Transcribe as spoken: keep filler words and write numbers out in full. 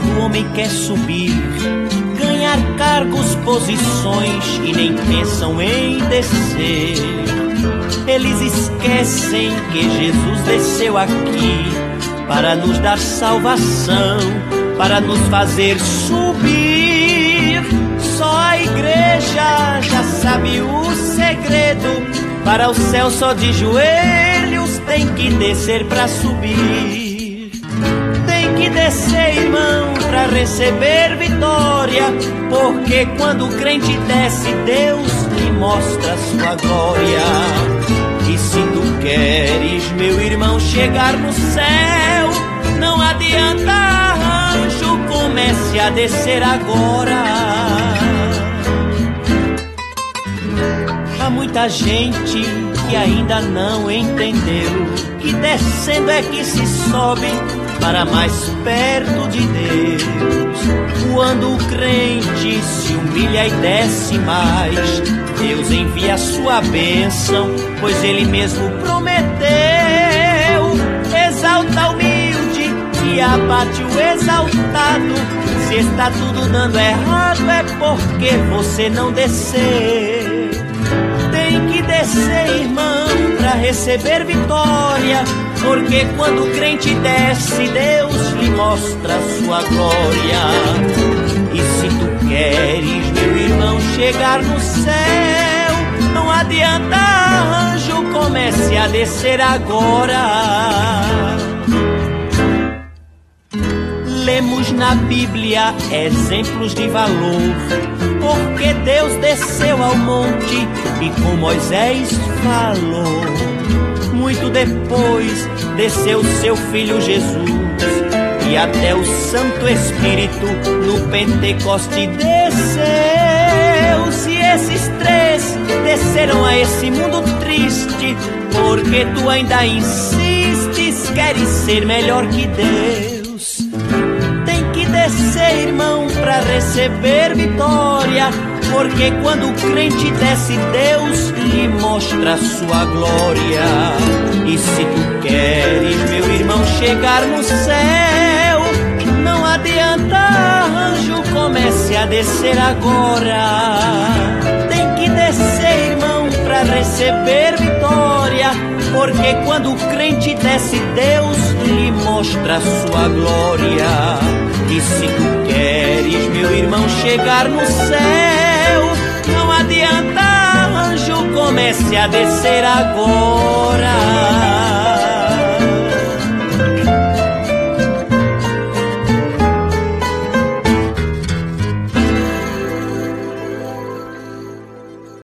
O homem quer subir, ganhar cargos, posições e nem pensam em descer. Eles esquecem que Jesus desceu aqui para nos dar salvação, para nos fazer subir. Só a igreja já sabe o segredo. Para o céu só de joelhos tem que descer para subir. Tem que descer, irmão, para receber vitória, porque quando o crente desce, Deus lhe mostra a sua glória. E se tu queres, meu irmão, chegar no céu, não adianta arranjo, comece a descer agora. Há muita gente que ainda não entendeu que descendo é que se sobe para mais perto de Deus. Quando o crente se humilha e desce mais, Deus envia a sua bênção, pois Ele mesmo prometeu. Exalta o humilde e abate o exaltado. Se está tudo dando errado é porque você não desceu. Tem que descer, irmão, para receber vitória, porque quando o crente desce, Deus lhe mostra a sua glória. E se tu queres, meu irmão, chegar no céu, não adianta arranjo, comece a descer agora. Lemos na Bíblia exemplos de valor, porque Deus desceu ao monte e com Moisés falou. Muito depois desceu seu filho Jesus, e até o Santo Espírito no Pentecoste desceu. Se esses três desceram a esse mundo triste, porque tu ainda insistes, queres ser melhor que Deus. Descer, irmão, para receber vitória, porque quando o crente desce, Deus lhe mostra a sua glória. E se tu queres, meu irmão, chegar no céu, não adianta arranjo, comece a descer agora. Tem que descer, irmão, para receber vitória, porque quando o crente desce, Deus lhe mostra a sua glória. E se tu queres, meu irmão, chegar no céu, não adianta arranjo, comece a descer agora.